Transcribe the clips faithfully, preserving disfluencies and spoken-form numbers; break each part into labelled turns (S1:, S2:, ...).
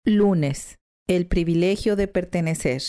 S1: Lunes. El privilegio de pertenecer.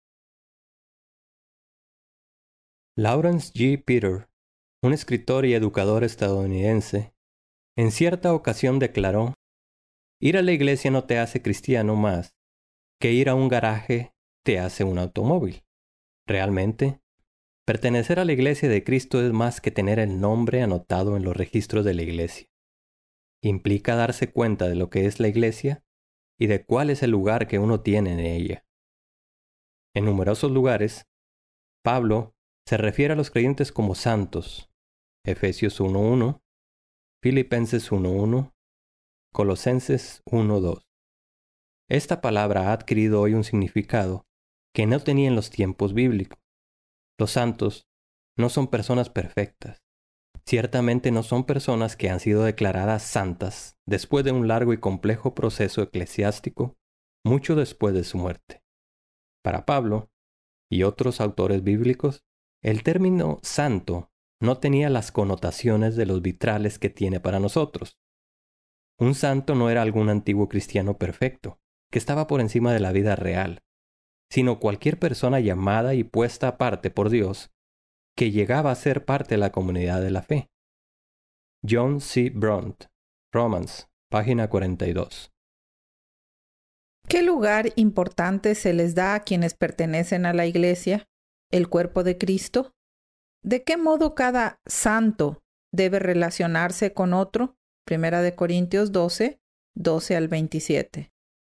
S2: Lawrence G. Peter, un escritor y educador estadounidense, en cierta ocasión declaró: ir a la iglesia no te hace cristiano más que ir a un garaje te hace un automóvil. Realmente, pertenecer a la iglesia de Cristo es más que tener el nombre anotado en los registros de la iglesia. Implica darse cuenta de lo que es la iglesia y de cuál es el lugar que uno tiene en ella. En numerosos lugares, Pablo se refiere a los creyentes como santos. Efesios uno uno, Filipenses uno uno, Colosenses uno dos. Esta palabra ha adquirido hoy un significado que no tenía en los tiempos bíblicos. Los santos no son personas perfectas. Ciertamente no son personas que han sido declaradas santas después de un largo y complejo proceso eclesiástico, mucho después de su muerte. Para Pablo y otros autores bíblicos, el término santo no tenía las connotaciones de los vitrales que tiene para nosotros. Un santo no era algún antiguo cristiano perfecto, que estaba por encima de la vida real, sino cualquier persona llamada y puesta aparte por Dios, que llegaba a ser parte de la comunidad de la fe. John C. Brunt, Romans, página cuarenta y dos.
S1: ¿Qué lugar importante se les da a quienes pertenecen a la iglesia, el cuerpo de Cristo? ¿De qué modo cada santo debe relacionarse con otro? Primera de Corintios doce, doce al veintisiete.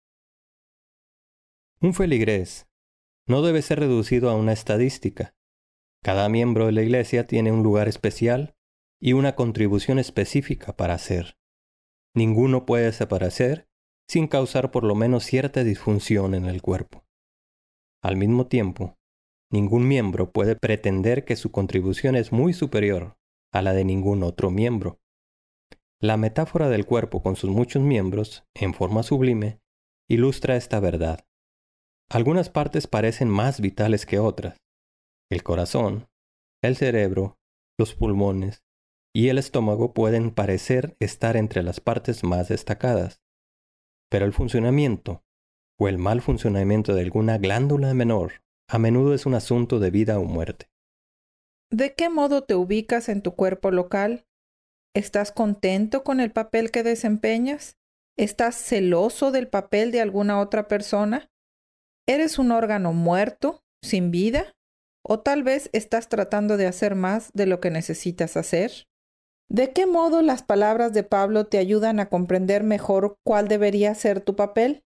S2: Un feligrés no debe ser reducido a una estadística. Cada miembro de la iglesia tiene un lugar especial y una contribución específica para hacer. Ninguno puede desaparecer sin causar por lo menos cierta disfunción en el cuerpo. Al mismo tiempo, ningún miembro puede pretender que su contribución es muy superior a la de ningún otro miembro. La metáfora del cuerpo con sus muchos miembros, en forma sublime, ilustra esta verdad. Algunas partes parecen más vitales que otras. El corazón, el cerebro, los pulmones y el estómago pueden parecer estar entre las partes más destacadas. Pero el funcionamiento o el mal funcionamiento de alguna glándula menor a menudo es un asunto de vida o muerte.
S1: ¿De qué modo te ubicas en tu cuerpo local? ¿Estás contento con el papel que desempeñas? ¿Estás celoso del papel de alguna otra persona? ¿Eres un órgano muerto, sin vida? ¿O tal vez estás tratando de hacer más de lo que necesitas hacer? ¿De qué modo las palabras de Pablo te ayudan a comprender mejor cuál debería ser tu papel?